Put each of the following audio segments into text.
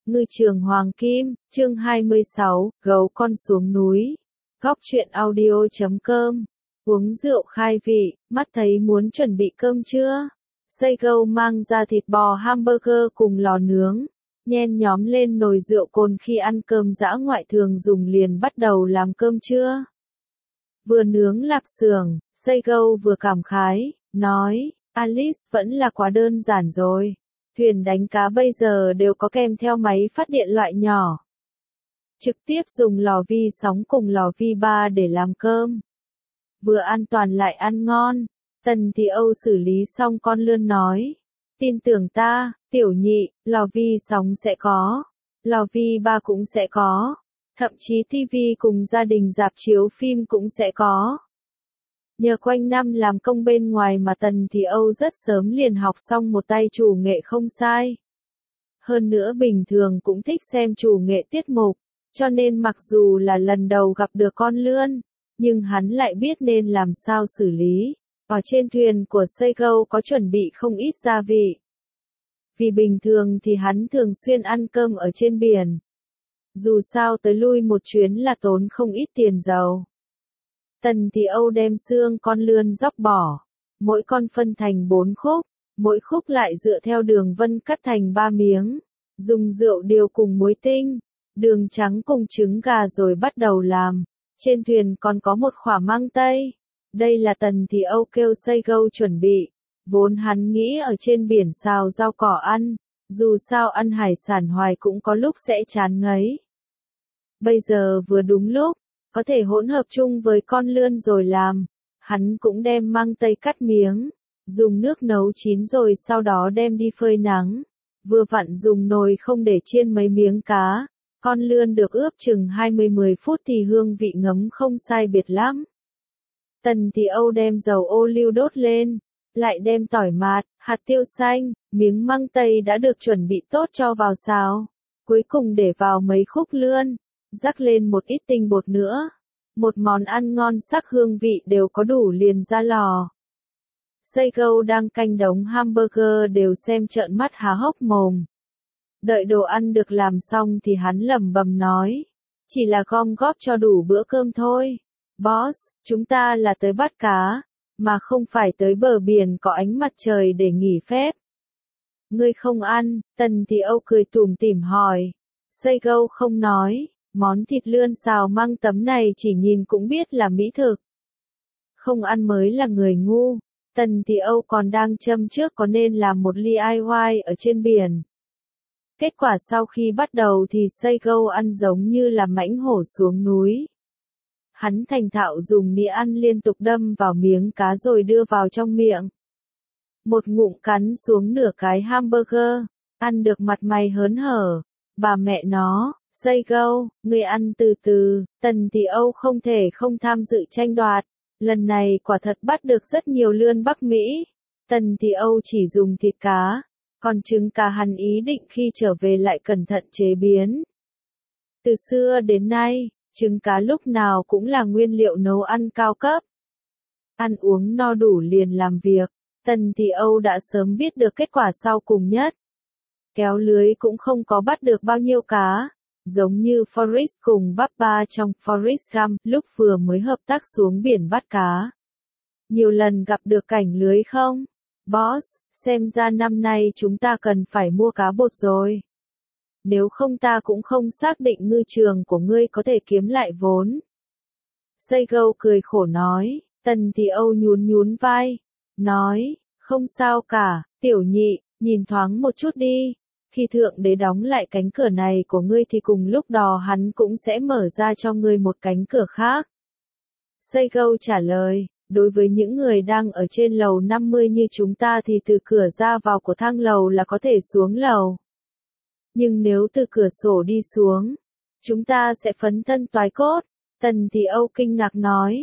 Ngư trường Hoàng Kim, chương 26, gấu con xuống núi. Góc truyện audio.com. Uống rượu khai vị, mắt thấy muốn chuẩn bị cơm chưa? Seigo mang ra thịt bò hamburger cùng lò nướng, nhen nhóm lên nồi rượu cồn khi ăn cơm dã ngoại thường dùng liền bắt đầu làm cơm trưa. Vừa nướng lạp xưởng, Seigo vừa cảm khái, nói, Alice vẫn là quá đơn giản rồi. Thuyền đánh cá bây giờ đều có kèm theo máy phát điện loại nhỏ. Trực tiếp dùng lò vi sóng cùng lò vi ba để làm cơm. Vừa an toàn lại ăn ngon. Tần Thị Âu xử lý xong con lươn nói. Tin tưởng ta, tiểu nhị, lò vi sóng sẽ có. Lò vi ba cũng sẽ có. Thậm chí tivi cùng gia đình rạp chiếu phim cũng sẽ có. Nhờ quanh năm làm công bên ngoài mà Tần Thị Âu rất sớm liền học xong một tay chủ nghệ không sai. Hơn nữa bình thường cũng thích xem chủ nghệ tiết mục, cho nên mặc dù là lần đầu gặp được con lươn, nhưng hắn lại biết nên làm sao xử lý. Ở trên thuyền của Seigo có chuẩn bị không ít gia vị. Vì bình thường thì hắn thường xuyên ăn cơm ở trên biển. Dù sao tới lui một chuyến là tốn không ít tiền dầu. Tần Thị Âu đem xương con lươn róc bỏ, mỗi con phân thành 4 khúc, mỗi khúc lại dựa theo đường vân cắt thành 3 miếng, dùng rượu điều cùng muối tinh, đường trắng cùng trứng gà rồi bắt đầu làm. Trên thuyền còn có một khỏa mang tây. Đây là Tần Thị Âu kêu Seigo chuẩn bị, vốn hắn nghĩ ở trên biển xào rau cỏ ăn, dù sao ăn hải sản hoài cũng có lúc sẽ chán ngấy. Bây giờ vừa đúng lúc, có thể hỗn hợp chung với con lươn rồi làm. Hắn cũng đem mang tây cắt miếng, dùng nước nấu chín rồi sau đó đem đi phơi nắng. Vừa vặn dùng nồi không để chiên mấy miếng cá. Con lươn được ướp chừng 20-10 phút thì hương vị ngấm không sai biệt lắm. Tần Thị Âu đem dầu ô liu đốt lên, lại đem tỏi mạt, hạt tiêu xanh, miếng măng tây đã được chuẩn bị tốt cho vào xào. Cuối cùng để vào mấy khúc lươn, rắc lên một ít tinh bột nữa. Một món ăn ngon sắc hương vị đều có đủ liền ra lò. Seigo đang canh đống hamburger đều xem trợn mắt há hốc mồm. Đợi đồ ăn được làm xong thì hắn lẩm bẩm nói. Chỉ là gom góp cho đủ bữa cơm thôi. Boss, chúng ta là tới bắt cá, mà không phải tới bờ biển có ánh mặt trời để nghỉ phép. Ngươi không ăn, Tần Thị Âu cười tủm tỉm hỏi. Seigo không nói, món thịt lươn xào măng tấm này chỉ nhìn cũng biết là mỹ thực. Không ăn mới là người ngu. Tần Thị Âu còn đang châm trước có nên làm một ly DIY ở trên biển. Kết quả sau khi bắt đầu thì Seigo ăn giống như là mãnh hổ xuống núi. Hắn thành thạo dùng nĩa ăn liên tục đâm vào miếng cá rồi đưa vào trong miệng. Một ngụm cắn xuống nửa cái hamburger, ăn được mặt mày hớn hở. Bà mẹ nó, Seigo, ngươi ăn từ từ. Tần Thị Âu không thể không tham dự tranh đoạt. Lần này quả thật bắt được rất nhiều lươn Bắc Mỹ. Tần Thị Âu chỉ dùng thịt cá. Còn trứng cá hắn ý định khi trở về lại cẩn thận chế biến. Từ xưa đến nay, trứng cá lúc nào cũng là nguyên liệu nấu ăn cao cấp. Ăn uống no đủ liền làm việc. Tần Thị Âu đã sớm biết được kết quả sau cùng nhất. Kéo lưới cũng không có bắt được bao nhiêu cá. Giống như Forrest cùng Bubba trong Forrest Gump lúc vừa mới hợp tác xuống biển bắt cá. Nhiều lần gặp được cảnh lưới không? Boss, xem ra năm nay chúng ta cần phải mua cá bột rồi. Nếu không ta cũng không xác định ngư trường của ngươi có thể kiếm lại vốn. Seigo cười khổ nói. Tần Thị Âu nhún nhún vai. Nói, không sao cả, tiểu nhị, nhìn thoáng một chút đi. Khi thượng đế đóng lại cánh cửa này của ngươi thì cùng lúc đó hắn cũng sẽ mở ra cho ngươi một cánh cửa khác. Seigo trả lời. Đối với những người đang ở trên lầu 50 như chúng ta thì từ cửa ra vào của thang lầu là có thể xuống lầu. Nhưng nếu từ cửa sổ đi xuống, chúng ta sẽ phấn thân toái cốt. Tần Thị Âu kinh ngạc nói.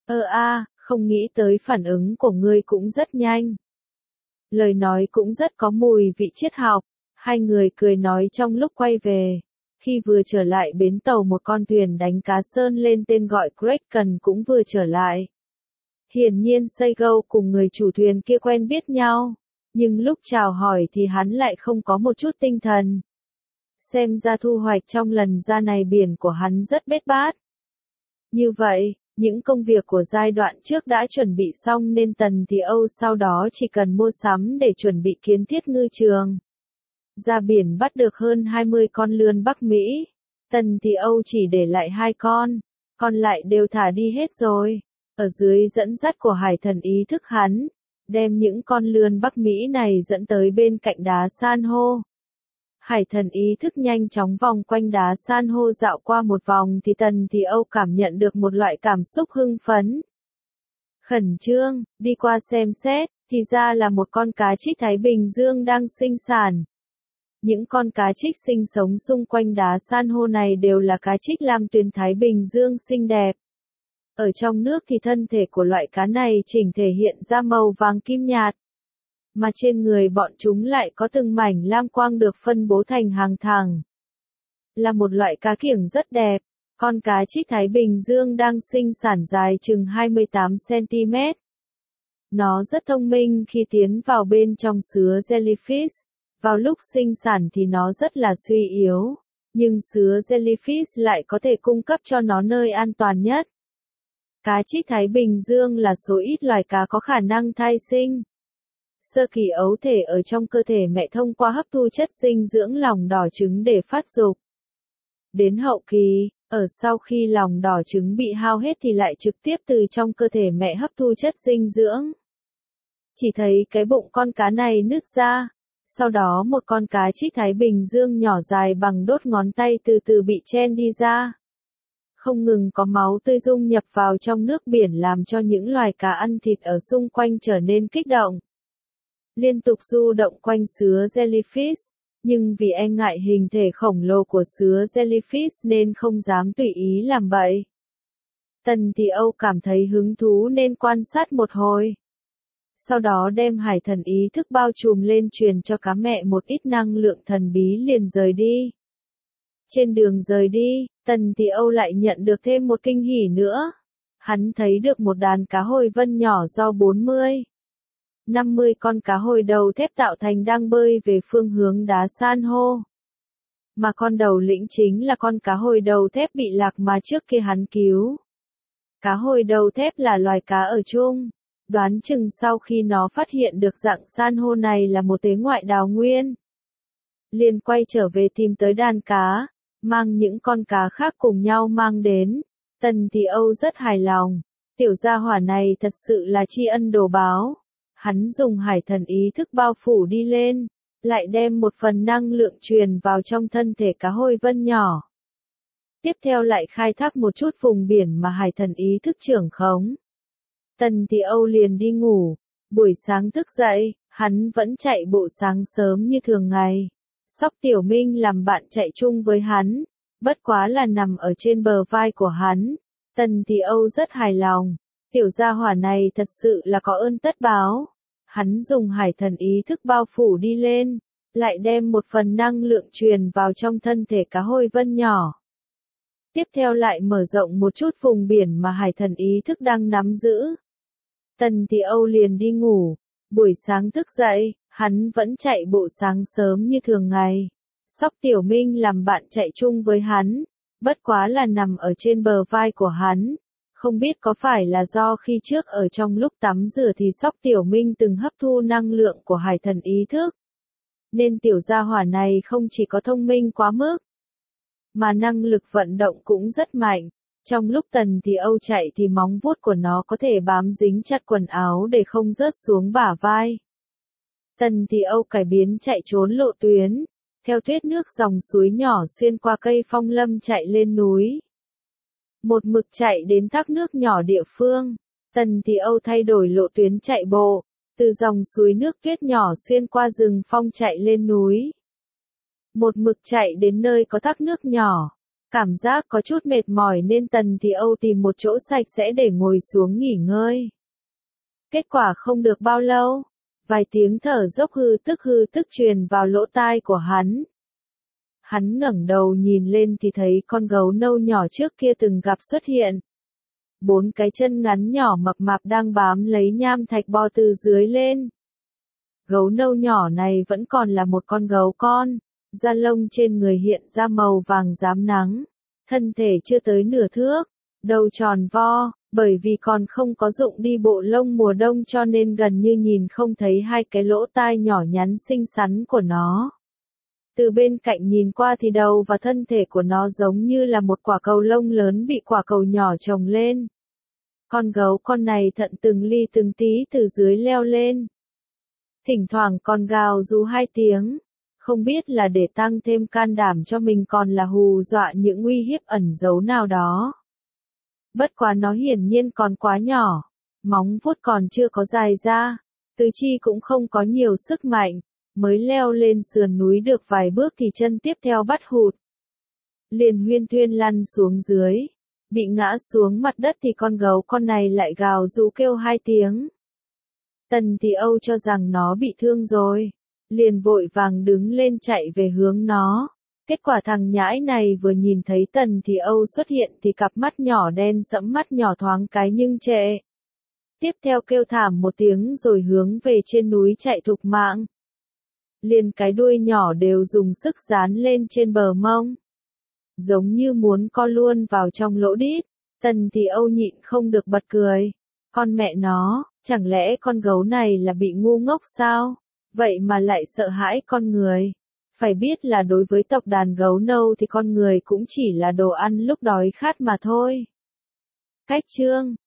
Không nghĩ tới phản ứng của ngươi cũng rất nhanh. Lời nói cũng rất có mùi vị triết học. Hai người cười nói trong lúc quay về. Khi vừa trở lại bến tàu một con thuyền đánh cá sơn lên tên gọi Kraken cũng vừa trở lại. Hiển nhiên Seigo cùng người chủ thuyền kia quen biết nhau, nhưng lúc chào hỏi thì hắn lại không có một chút tinh thần. Xem ra thu hoạch trong lần ra này biển của hắn rất bết bát. Như vậy, những công việc của giai đoạn trước đã chuẩn bị xong nên Tần Thì Âu sau đó chỉ cần mua sắm để chuẩn bị kiến thiết ngư trường. Ra biển bắt được hơn 20 con lươn Bắc Mỹ. Tần Thì Âu chỉ để lại 2 con, còn lại đều thả đi hết rồi. Ở dưới dẫn dắt của hải thần ý thức hắn, đem những con lươn Bắc Mỹ này dẫn tới bên cạnh đá san hô. Hải thần ý thức nhanh chóng vòng quanh đá san hô dạo qua một vòng thì Tần Thì Âu cảm nhận được một loại cảm xúc hưng phấn. Khẩn trương, đi qua xem xét, thì ra là một con cá trích Thái Bình Dương đang sinh sản. Những con cá trích sinh sống xung quanh đá san hô này đều là cá trích lam tuyền Thái Bình Dương xinh đẹp. Ở trong nước thì thân thể của loại cá này chỉnh thể hiện ra màu vàng kim nhạt. Mà trên người bọn chúng lại có từng mảnh lam quang được phân bố thành hàng thẳng. Là một loại cá kiểng rất đẹp, con cá trích Thái Bình Dương đang sinh sản dài chừng 28 cm. Nó rất thông minh khi tiến vào bên trong sứa jellyfish. Vào lúc sinh sản thì nó rất là suy yếu, nhưng sứa jellyfish lại có thể cung cấp cho nó nơi an toàn nhất. Cá trích Thái Bình Dương là số ít loài cá có khả năng thai sinh. Sơ kỳ ấu thể ở trong cơ thể mẹ thông qua hấp thu chất dinh dưỡng lòng đỏ trứng để phát dục. Đến hậu kỳ, ở sau khi lòng đỏ trứng bị hao hết thì lại trực tiếp từ trong cơ thể mẹ hấp thu chất dinh dưỡng. Chỉ thấy cái bụng con cá này nứt ra. Sau đó một con cá trích Thái Bình Dương nhỏ dài bằng đốt ngón tay từ từ bị chen đi ra. Không ngừng có máu tươi dung nhập vào trong nước biển làm cho những loài cá ăn thịt ở xung quanh trở nên kích động. Liên tục du động quanh sứa jellyfish, nhưng vì e ngại hình thể khổng lồ của sứa jellyfish nên không dám tùy ý làm bậy. Tần Thì Âu cảm thấy hứng thú nên quan sát một hồi. Sau đó đem hải thần ý thức bao trùm lên truyền cho cá mẹ một ít năng lượng thần bí liền rời đi. Trên đường rời đi, Tần Thì Âu lại nhận được thêm một kinh hỉ nữa. Hắn thấy được một đàn cá hồi vân nhỏ do 40-50 con cá hồi đầu thép tạo thành đang bơi về phương hướng đá san hô. Mà con đầu lĩnh chính là con cá hồi đầu thép bị lạc mà trước kia hắn cứu. Cá hồi đầu thép là loài cá ở chung. Đoán chừng sau khi nó phát hiện được dạng san hô này là một tế ngoại đào nguyên. Liền quay trở về tìm tới đàn cá, mang những con cá khác cùng nhau mang đến. Tần Thì Âu rất hài lòng, tiểu gia hỏa này thật sự là tri ân đồ báo. Hắn dùng hải thần ý thức bao phủ đi lên, lại đem một phần năng lượng truyền vào trong thân thể cá hồi vân nhỏ. Tiếp theo lại khai thác một chút vùng biển mà hải thần ý thức trưởng khống. Tần Thì Âu liền đi ngủ, buổi sáng thức dậy, hắn vẫn chạy bộ sáng sớm như thường ngày. Sóc Tiểu Minh làm bạn chạy chung với hắn, bất quá là nằm ở trên bờ vai của hắn. Tần Thì Âu rất hài lòng, tiểu gia hỏa này thật sự là có ơn tất báo. Hắn dùng hải thần ý thức bao phủ đi lên, lại đem một phần năng lượng truyền vào trong thân thể cá hồi vân nhỏ. Tiếp theo lại mở rộng một chút vùng biển mà hải thần ý thức đang nắm giữ. Tần Thì Âu liền đi ngủ, buổi sáng thức dậy, hắn vẫn chạy bộ sáng sớm như thường ngày. Sóc Tiểu Minh làm bạn chạy chung với hắn, bất quá là nằm ở trên bờ vai của hắn. Không biết có phải là do khi trước ở trong lúc tắm rửa thì Sóc Tiểu Minh từng hấp thu năng lượng của hải thần ý thức. Nên tiểu gia hỏa này không chỉ có thông minh quá mức, mà năng lực vận động cũng rất mạnh. Trong lúc Tần Thì Âu chạy thì móng vuốt của nó có thể bám dính chặt quần áo để không rớt xuống bả vai. Tần Thì Âu cải biến chạy trốn lộ tuyến, theo thuyết nước dòng suối nhỏ xuyên qua cây phong lâm chạy lên núi. Một mực chạy đến thác nước nhỏ địa phương, Tần Thì Âu thay đổi lộ tuyến chạy bộ, từ dòng suối nước tuyết nhỏ xuyên qua rừng phong chạy lên núi. Một mực chạy đến nơi có thác nước nhỏ. Cảm giác có chút mệt mỏi nên Tần Thì Âu tìm một chỗ sạch sẽ để ngồi xuống nghỉ ngơi. Kết quả không được bao lâu, vài tiếng thở dốc hư tức truyền vào lỗ tai của hắn. Hắn ngẩng đầu nhìn lên thì thấy con gấu nâu nhỏ trước kia từng gặp xuất hiện. 4 cái chân ngắn nhỏ mập mạp đang bám lấy nham thạch bò từ dưới lên. Gấu nâu nhỏ này vẫn còn là một con gấu con, Da lông trên người hiện ra màu vàng rám nắng, thân thể chưa tới nửa thước, đầu tròn vo, bởi vì còn không có dụng đi bộ lông mùa đông cho nên gần như nhìn không thấy hai cái lỗ tai nhỏ nhắn xinh xắn của nó. Từ bên cạnh nhìn qua thì đầu và thân thể của nó giống như là một quả cầu lông lớn bị quả cầu nhỏ chồng lên. Con gấu con này thận từng ly từng tí từ dưới leo lên. Thỉnh thoảng còn gào rú 2 tiếng, không biết là để tăng thêm can đảm cho mình còn là hù dọa những uy hiếp ẩn giấu nào đó. Bất quá nó hiển nhiên còn quá nhỏ, móng vuốt còn chưa có dài ra, tứ chi cũng không có nhiều sức mạnh, mới leo lên sườn núi được vài bước thì chân tiếp theo bắt hụt. Liền huyên thuyên lăn xuống dưới, bị ngã xuống mặt đất thì con gấu con này lại gào rú kêu 2 tiếng. Tần Thì Âu cho rằng nó bị thương rồi, liền vội vàng đứng lên chạy về hướng nó. Kết quả thằng nhãi này vừa nhìn thấy Tần Thì Âu xuất hiện thì cặp mắt nhỏ đen sẫm mắt nhỏ thoáng cái nhưng trệ. Tiếp theo kêu thảm một tiếng rồi hướng về trên núi chạy thục mạng. Liền cái đuôi nhỏ đều dùng sức dán lên trên bờ mông, giống như muốn co luôn vào trong lỗ đít. Tần Thì Âu nhịn không được bật cười. Con mẹ nó, chẳng lẽ con gấu này là bị ngu ngốc sao? Vậy mà lại sợ hãi con người. Phải biết là đối với tộc đàn gấu nâu thì con người cũng chỉ là đồ ăn lúc đói khát mà thôi. Cách chương